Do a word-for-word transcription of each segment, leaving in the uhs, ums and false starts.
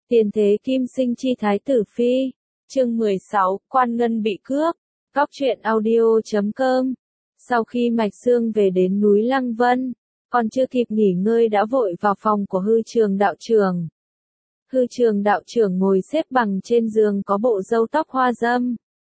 Tiền thế kim sinh chi thái tử phi. Chương mười sáu, Quan Ngân bị cướp. Cóc truyện audio chấm com. Sau khi Mạch Sương về đến núi Lăng Vân, còn chưa kịp nghỉ ngơi đã vội vào phòng của Hư Trường đạo trưởng. Hư Trường đạo trưởng ngồi xếp bằng trên giường có bộ râu tóc hoa dâm.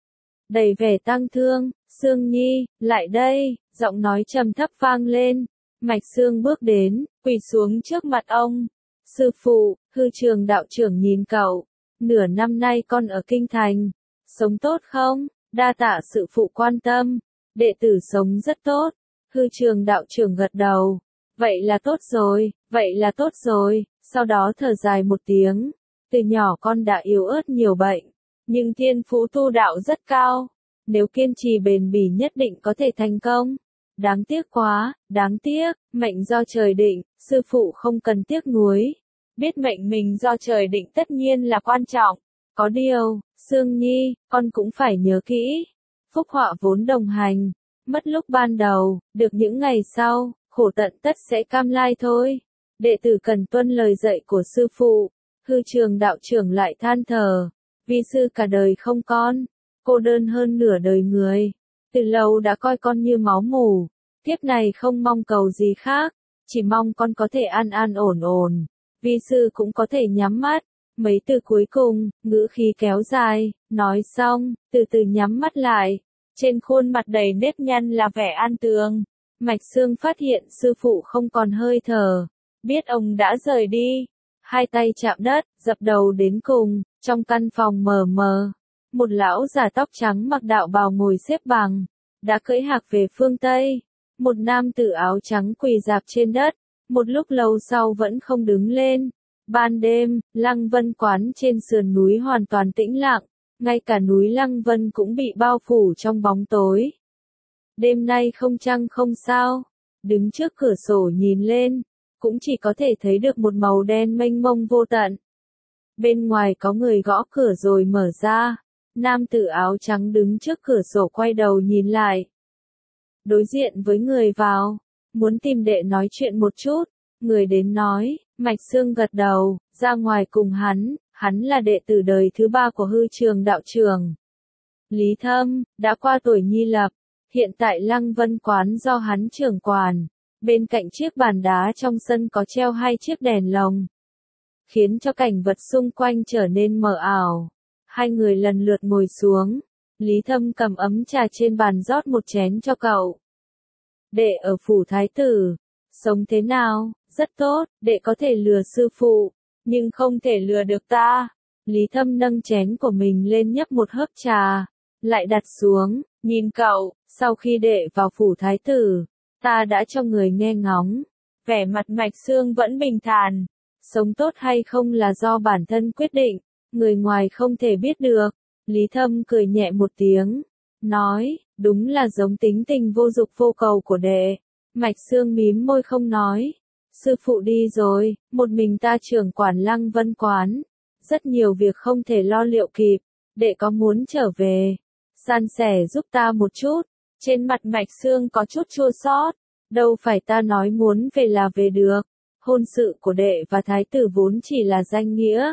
Đầy vẻ tang thương, Sương Nhi, lại đây, giọng nói trầm thấp vang lên. Mạch Sương bước đến, quỳ xuống trước mặt ông. Sư phụ, Hư Trường đạo trưởng nhìn cậu. Nửa năm nay con ở Kinh Thành. Sống tốt không? Đa tạ sự phụ quan tâm. Đệ tử sống rất tốt. Hư Trường đạo trưởng gật đầu. Vậy là tốt rồi, vậy là tốt rồi. Sau đó thở dài một tiếng. Từ nhỏ con đã yếu ớt nhiều bệnh. Nhưng thiên phú tu đạo rất cao. Nếu kiên trì bền bỉ nhất định có thể thành công. Đáng tiếc quá, đáng tiếc, mệnh do trời định, sư phụ không cần tiếc nuối. Biết mệnh mình do trời định tất nhiên là quan trọng. Có điều, Sương Nhi, con cũng phải nhớ kỹ. Phúc họa vốn đồng hành. Mất lúc ban đầu, được những ngày sau, khổ tận tất sẽ cam lai thôi. Đệ tử cần tuân lời dạy của sư phụ. Hư Trường đạo trưởng lại than thở. Vi sư cả đời không con. Cô đơn hơn nửa đời người. Từ lâu đã coi con như máu mủ. Tiếp này không mong cầu gì khác. Chỉ mong con có thể an an ổn ổn. Vi sư cũng có thể nhắm mắt. Mấy từ cuối cùng, ngữ khí kéo dài, nói xong, từ từ nhắm mắt lại. Trên khuôn mặt đầy nếp nhăn là vẻ an tường. Mạch Sương phát hiện sư phụ không còn hơi thở. Biết ông đã rời đi. Hai tay chạm đất, dập đầu đến cùng, trong căn phòng mờ mờ. Một lão già tóc trắng mặc đạo bào ngồi xếp bằng. Đã cưỡi hạc về phương Tây. Một nam tử áo trắng quỳ rạp trên đất. Một lúc lâu sau vẫn không đứng lên. Ban đêm, Lăng Vân quán trên sườn núi hoàn toàn tĩnh lặng. Ngay cả núi Lăng Vân cũng bị bao phủ trong bóng tối. Đêm nay không trăng không sao. Đứng trước cửa sổ nhìn lên. Cũng chỉ có thể thấy được một màu đen mênh mông vô tận. Bên ngoài có người gõ cửa rồi mở ra. Nam tử áo trắng đứng trước cửa sổ quay đầu nhìn lại. Đối diện với người vào. Muốn tìm đệ nói chuyện một chút. Người đến nói, Mạch Sương gật đầu, ra ngoài cùng hắn. Hắn là đệ tử đời thứ ba của Hư Trường đạo trưởng. Lý Thâm, đã qua tuổi nhi lập. Hiện tại Lăng Vân quán do hắn trưởng quản. Bên cạnh chiếc bàn đá trong sân có treo hai chiếc đèn lồng. Khiến cho cảnh vật xung quanh trở nên mờ ảo. Hai người lần lượt ngồi xuống. Lý Thâm cầm ấm trà trên bàn rót một chén cho cậu. Đệ ở phủ thái tử. Sống thế nào? Rất tốt, đệ có thể lừa sư phụ. Nhưng không thể lừa được ta. Lý Thâm nâng chén của mình lên nhấp một hớp trà. Lại đặt xuống, nhìn cậu, sau khi đệ vào phủ thái tử. Ta đã cho người nghe ngóng. Vẻ mặt Mạch Sương vẫn bình thản. Sống tốt hay không là do bản thân quyết định. Người ngoài không thể biết được. Lý Thâm cười nhẹ một tiếng. Nói, đúng là giống tính tình vô dục vô cầu của đệ. Mạch Sương mím môi không nói. Sư phụ đi rồi, một mình ta trưởng quản Lăng Vân quán. Rất nhiều việc không thể lo liệu kịp. Đệ có muốn trở về? San sẻ giúp ta một chút. Trên mặt Mạch Sương có chút chua xót. Đâu phải ta nói muốn về là về được. Hôn sự của đệ và thái tử vốn chỉ là danh nghĩa.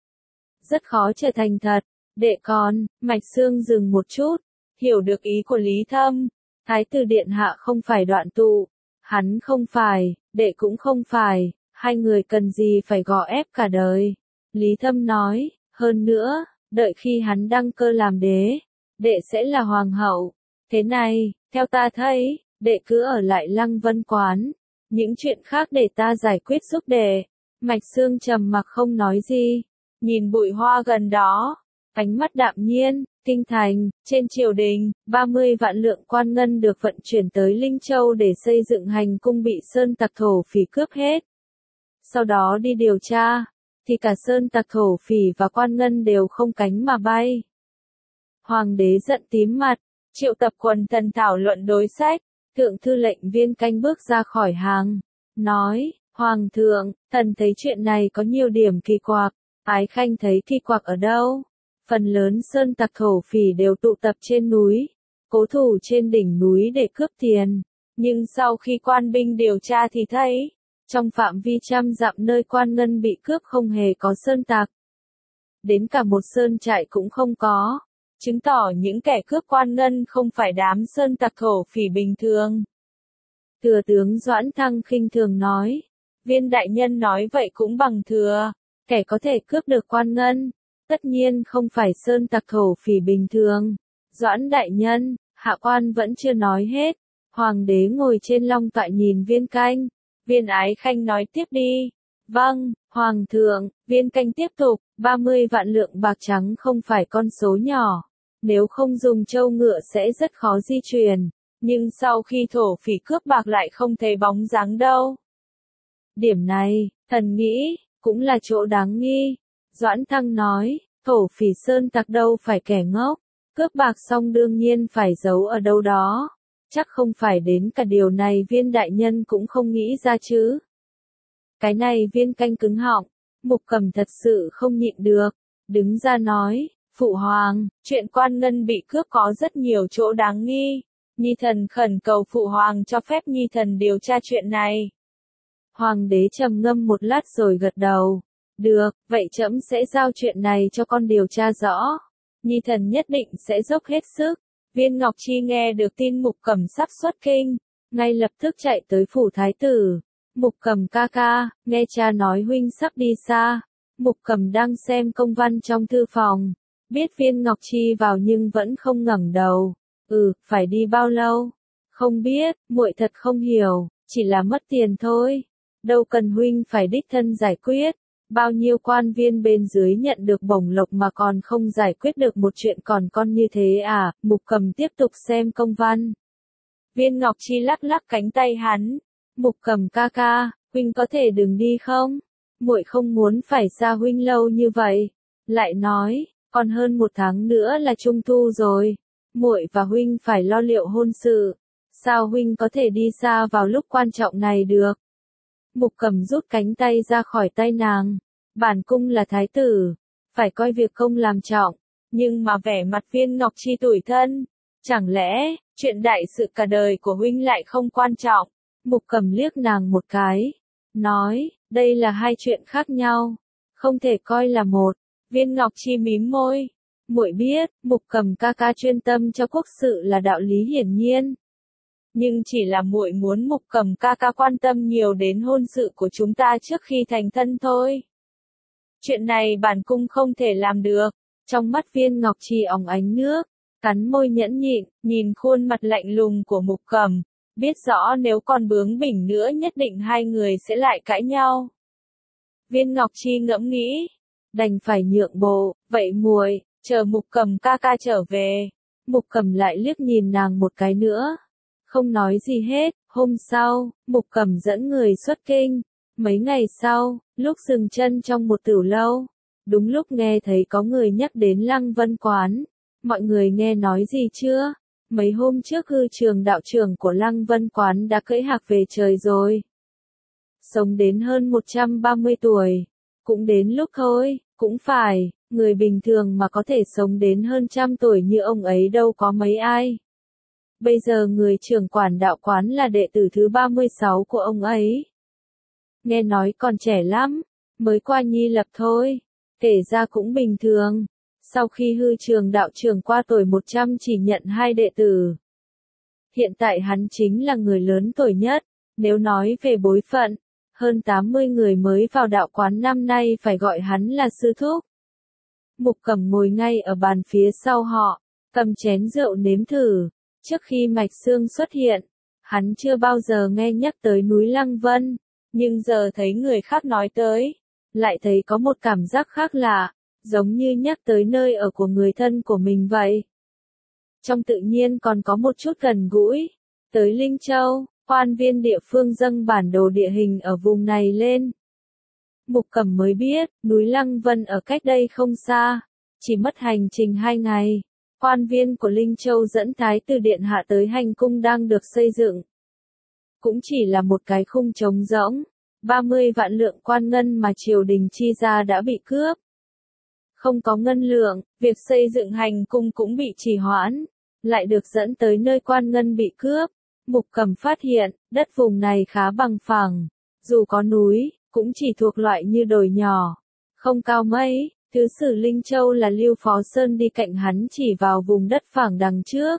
Rất khó trở thành thật. Đệ con, Mạch Sương dừng một chút. Hiểu được ý của Lý Thâm. Thái tử điện hạ không phải đoạn tụ. Hắn không phải, đệ cũng không phải. Hai người cần gì phải gò ép cả đời. Lý Thâm nói, hơn nữa, đợi khi hắn đăng cơ làm đế. Đệ sẽ là hoàng hậu. Thế này, theo ta thấy, đệ cứ ở lại Lăng Vân quán. Những chuyện khác để ta giải quyết giúp đệ. Mạch Sương trầm mặc không nói gì. Nhìn bụi hoa gần đó. Ánh mắt đạm nhiên. Kinh thành, trên triều đình, ba mươi vạn lượng quan ngân được vận chuyển tới Linh Châu để xây dựng hành cung bị sơn tặc thổ phỉ cướp hết. Sau đó đi điều tra, thì cả sơn tặc thổ phỉ và quan ngân đều không cánh mà bay. Hoàng đế giận tím mặt, triệu tập quần thần thảo luận đối sách. Thượng thư lệnh Viên Canh bước ra khỏi hàng, nói, Hoàng thượng, thần thấy chuyện này có nhiều điểm kỳ quặc. Ái Khanh thấy kỳ quặc ở đâu? Phần lớn sơn tặc thổ phỉ đều tụ tập trên núi, cố thủ trên đỉnh núi để cướp tiền. Nhưng sau khi quan binh điều tra thì thấy, trong phạm vi trăm dặm nơi quan ngân bị cướp không hề có sơn tặc, đến cả một sơn trại cũng không có, chứng tỏ những kẻ cướp quan ngân không phải đám sơn tặc thổ phỉ bình thường. Thừa tướng Doãn Thăng khinh thường nói, Viên đại nhân nói vậy cũng bằng thừa, kẻ có thể cướp được quan ngân, tất nhiên không phải sơn tặc thổ phỉ bình thường. Doãn đại nhân, hạ quan vẫn chưa nói hết. Hoàng đế ngồi trên long tọa nhìn Viên Canh. Viên Ái Khanh nói tiếp đi. Vâng, Hoàng thượng, Viên Canh tiếp tục, ba mươi vạn lượng bạc trắng không phải con số nhỏ. Nếu không dùng trâu ngựa sẽ rất khó di chuyển. Nhưng sau khi thổ phỉ cướp bạc lại không thấy bóng dáng đâu. Điểm này, thần nghĩ, cũng là chỗ đáng nghi. Doãn Thăng nói, thổ phỉ sơn tặc đâu phải kẻ ngốc. Cướp bạc xong đương nhiên phải giấu ở đâu đó. Chắc không phải đến cả điều này Viên đại nhân cũng không nghĩ ra chứ. Cái này Viên Canh cứng họng, Mục Cầm thật sự không nhịn được, đứng ra nói, Phụ Hoàng, chuyện quan ngân bị cướp có rất nhiều chỗ đáng nghi. Nhi thần khẩn cầu Phụ Hoàng cho phép Nhi thần điều tra chuyện này. Hoàng đế trầm ngâm một lát rồi gật đầu. Được, vậy trẫm sẽ giao chuyện này cho con điều tra rõ. Nhi thần nhất định sẽ dốc hết sức. Viên Ngọc Chi nghe được tin Mục Cầm sắp xuất kinh, ngay lập tức chạy tới phủ thái tử. Mục Cầm ca ca, nghe cha nói huynh sắp đi xa. Mục Cầm đang xem công văn trong thư phòng, biết Viên Ngọc Chi vào nhưng vẫn không ngẩng đầu. Ừ, phải đi bao lâu? Không biết, muội thật không hiểu, chỉ là mất tiền thôi. Đâu cần huynh phải đích thân giải quyết. Bao nhiêu quan viên bên dưới nhận được bổng lộc mà còn không giải quyết được một chuyện còn con như thế à? Mục Cầm tiếp tục xem công văn. Viên Ngọc Chi lắc lắc cánh tay hắn. Mục Cầm ca ca, huynh có thể đừng đi không? Muội không muốn phải xa huynh lâu như vậy. Lại nói, còn hơn một tháng nữa là trung thu rồi. Muội và huynh phải lo liệu hôn sự. Sao huynh có thể đi xa vào lúc quan trọng này được? Mục Cầm rút cánh tay ra khỏi tay nàng. Bản cung là thái tử, phải coi việc công làm trọng, nhưng mà vẻ mặt Viên Ngọc Chi tủi thân. Chẳng lẽ, chuyện đại sự cả đời của huynh lại không quan trọng? Mục Cầm liếc nàng một cái, nói, đây là hai chuyện khác nhau, không thể coi là một. Viên Ngọc Chi mím môi, muội biết, Mục Cầm ca ca chuyên tâm cho quốc sự là đạo lý hiển nhiên. Nhưng chỉ là muội muốn Mục Cầm ca ca quan tâm nhiều đến hôn sự của chúng ta trước khi thành thân thôi. Chuyện này bản cung không thể làm được. Trong mắt Viên Ngọc Chi óng ánh nước, cắn môi nhẫn nhịn, nhìn khuôn mặt lạnh lùng của Mục Cầm, biết rõ nếu còn bướng bỉnh nữa nhất định hai người sẽ lại cãi nhau. Viên Ngọc Chi ngẫm nghĩ, đành phải nhượng bộ, vậy muội, chờ Mục Cầm ca ca trở về. Mục Cầm lại liếc nhìn nàng một cái nữa, không nói gì hết. Hôm sau, Mục Cầm dẫn người xuất kinh. Mấy ngày sau, lúc dừng chân trong một tửu lâu, đúng lúc nghe thấy có người nhắc đến Lăng Vân Quán. Mọi người nghe nói gì chưa? Mấy hôm trước hư trường đạo trưởng của Lăng Vân Quán đã cưỡi hạc về trời rồi. Sống đến hơn một trăm ba mươi tuổi. Cũng đến lúc thôi, cũng phải, người bình thường mà có thể sống đến hơn trăm tuổi như ông ấy đâu có mấy ai. Bây giờ người trưởng quản đạo quán là đệ tử thứ ba mươi sáu của ông ấy. Nghe nói còn trẻ lắm, mới qua nhi lập thôi, kể ra cũng bình thường. Sau khi hư trường đạo trưởng qua tuổi một trăm chỉ nhận hai đệ tử. Hiện tại hắn chính là người lớn tuổi nhất, nếu nói về bối phận, hơn tám mươi người mới vào đạo quán năm nay phải gọi hắn là sư thúc. Mục Cầm ngồi ngay ở bàn phía sau họ, cầm chén rượu nếm thử. Trước khi Mạch Sương xuất hiện, hắn chưa bao giờ nghe nhắc tới núi Lăng Vân, nhưng giờ thấy người khác nói tới, lại thấy có một cảm giác khác lạ, giống như nhắc tới nơi ở của người thân của mình vậy. Trong tự nhiên còn có một chút gần gũi. Tới Linh Châu, quan viên địa phương dâng bản đồ địa hình ở vùng này lên. Mục Cầm mới biết, núi Lăng Vân ở cách đây không xa, chỉ mất hành trình hai ngày. Quan viên của Linh Châu dẫn Thái tử Điện Hạ tới hành cung đang được xây dựng. Cũng chỉ là một cái khung trống rỗng, ba mươi vạn lượng quan ngân mà triều đình chi ra đã bị cướp. Không có ngân lượng, việc xây dựng hành cung cũng bị trì hoãn, lại được dẫn tới nơi quan ngân bị cướp. Mục Cầm phát hiện, đất vùng này khá bằng phẳng, dù có núi, cũng chỉ thuộc loại như đồi nhỏ, không cao mấy, Thứ sử Linh Châu là Lưu Phó Sơn đi cạnh hắn chỉ vào vùng đất phẳng đằng trước.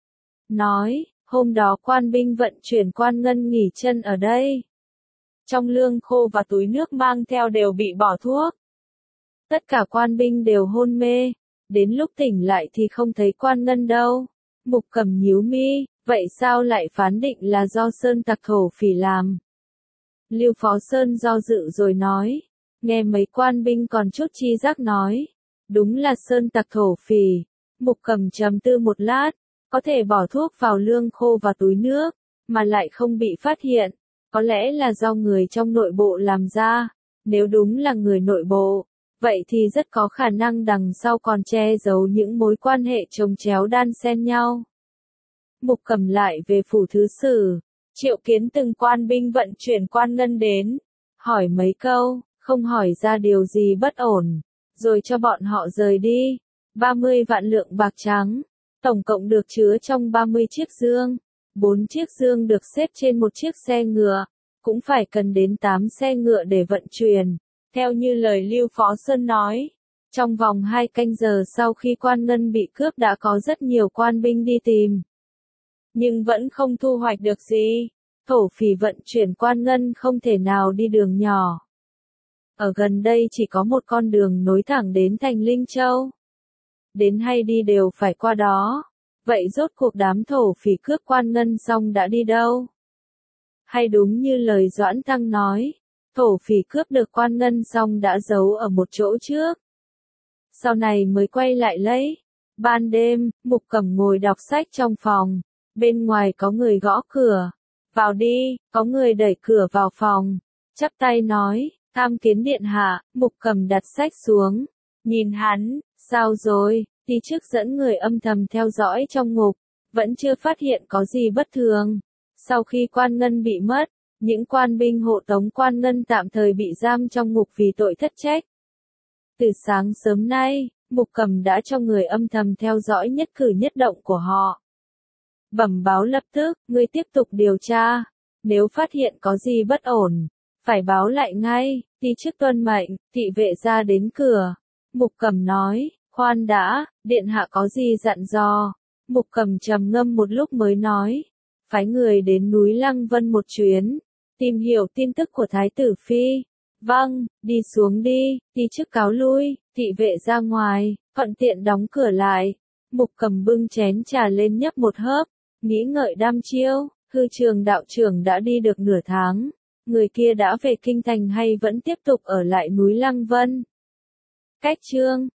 Nói, hôm đó quan binh vận chuyển quan ngân nghỉ chân ở đây. Trong lương khô và túi nước mang theo đều bị bỏ thuốc. Tất cả quan binh đều hôn mê, đến lúc tỉnh lại thì không thấy quan ngân đâu. Mục Cầm nhíu mi, vậy sao lại phán định là do Sơn tặc thổ phỉ làm? Lưu Phó Sơn do dự rồi nói, nghe mấy quan binh còn chút chi giác nói, đúng là Sơn tặc thổ phỉ. Mục Cầm trầm tư một lát, có thể bỏ thuốc vào lương khô và túi nước, mà lại không bị phát hiện, có lẽ là do người trong nội bộ làm ra. Nếu đúng là người nội bộ, vậy thì rất có khả năng đằng sau còn che giấu những mối quan hệ chồng chéo đan xen nhau. Mục Cầm lại về phủ thứ sử, triệu kiến từng quan binh vận chuyển quan ngân đến, hỏi mấy câu, không hỏi ra điều gì bất ổn, rồi cho bọn họ rời đi. ba mươi vạn lượng bạc trắng, tổng cộng được chứa trong ba mươi chiếc dương, bốn chiếc dương được xếp trên một chiếc xe ngựa, cũng phải cần đến tám xe ngựa để vận chuyển. Theo như lời Lưu Phó Sơn nói, trong vòng hai canh giờ sau khi quan ngân bị cướp đã có rất nhiều quan binh đi tìm. Nhưng vẫn không thu hoạch được gì. Thổ phỉ vận chuyển quan ngân không thể nào đi đường nhỏ. Ở gần đây chỉ có một con đường nối thẳng đến thành Linh Châu. Đến hay đi đều phải qua đó. Vậy rốt cuộc đám thổ phỉ cướp quan ngân xong đã đi đâu? Hay đúng như lời Doãn Tăng nói, thổ phỉ cướp được quan ngân xong đã giấu ở một chỗ trước. Sau này mới quay lại lấy. Ban đêm, Mục Cầm ngồi đọc sách trong phòng. Bên ngoài có người gõ cửa. Vào đi, có người đẩy cửa vào phòng. Chắp tay nói, tham kiến điện hạ. Mục Cầm đặt sách xuống. Nhìn hắn, sao rồi? Ti chức dẫn người âm thầm theo dõi trong ngục. Vẫn chưa phát hiện có gì bất thường. Sau khi quan ngân bị mất, những quan binh hộ tống quan ngân tạm thời bị giam trong ngục vì tội thất trách. Từ sáng sớm nay, Mục Cầm đã cho người âm thầm theo dõi nhất cử nhất động của họ. Bẩm báo lập tức, ngươi tiếp tục điều tra. Nếu phát hiện có gì bất ổn, phải báo lại ngay. Ti chức tuân mệnh, thị vệ ra đến cửa. Mục Cầm nói, khoan đã, điện hạ có gì dặn dò? Mục Cầm trầm ngâm một lúc mới nói, phái người đến núi Lăng Vân một chuyến, tìm hiểu tin tức của Thái tử Phi. Vâng, đi xuống đi. Ti chức cáo lui, thị vệ ra ngoài, thuận tiện đóng cửa lại. Mục Cầm bưng chén trà lên nhấp một hớp, nghĩ ngợi đăm chiêu. Hư Trường đạo trưởng đã đi được nửa tháng, người kia đã về kinh thành hay vẫn tiếp tục ở lại núi Lăng Vân? Cách chương